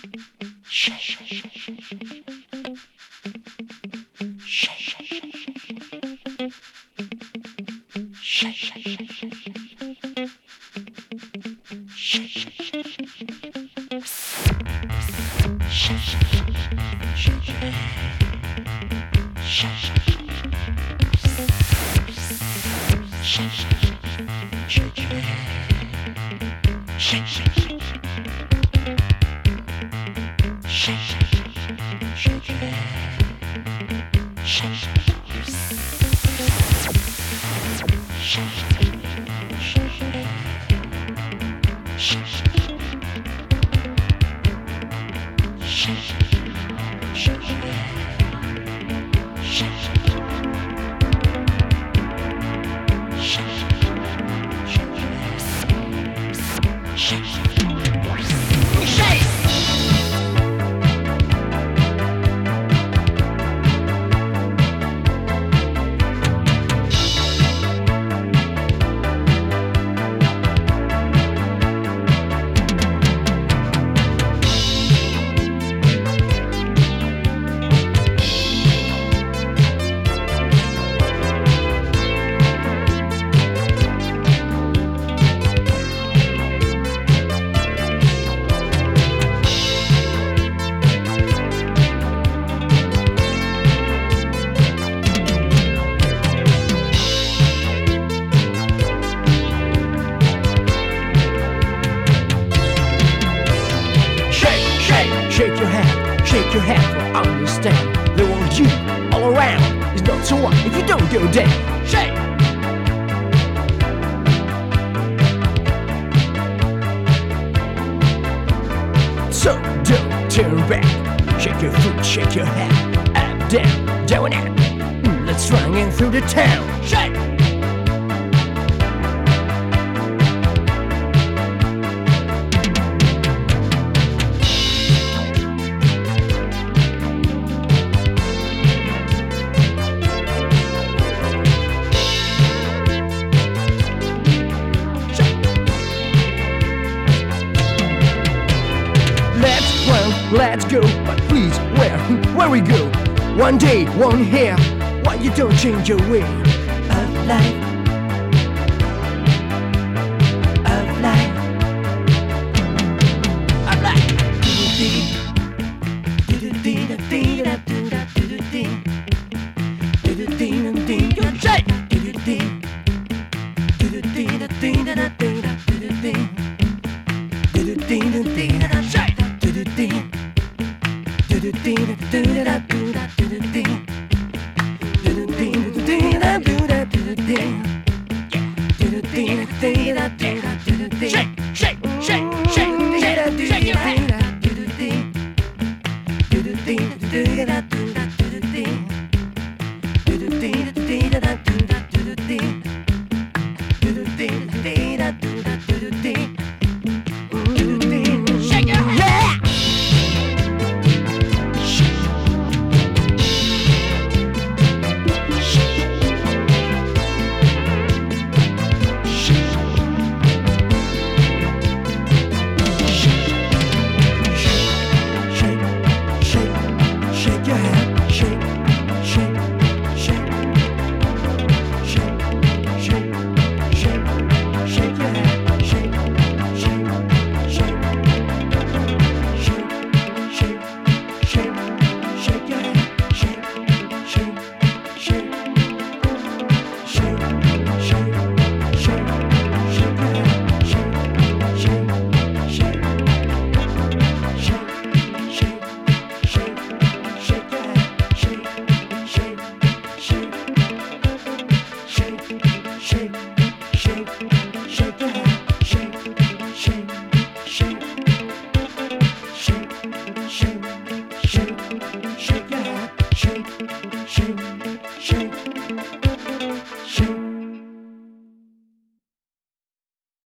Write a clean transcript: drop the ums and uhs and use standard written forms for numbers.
Shake your hand, for understand. There want you all around. It's not so what if you don't go down. Shake! So don't turn back. Shake your foot, shake your hand. Up, down, down and up. Let's run in through the town. Shake! Let's go, but please, where we go? One day, one here. Why you don't change your way of life? Of life. Of life. You're shake. Shake.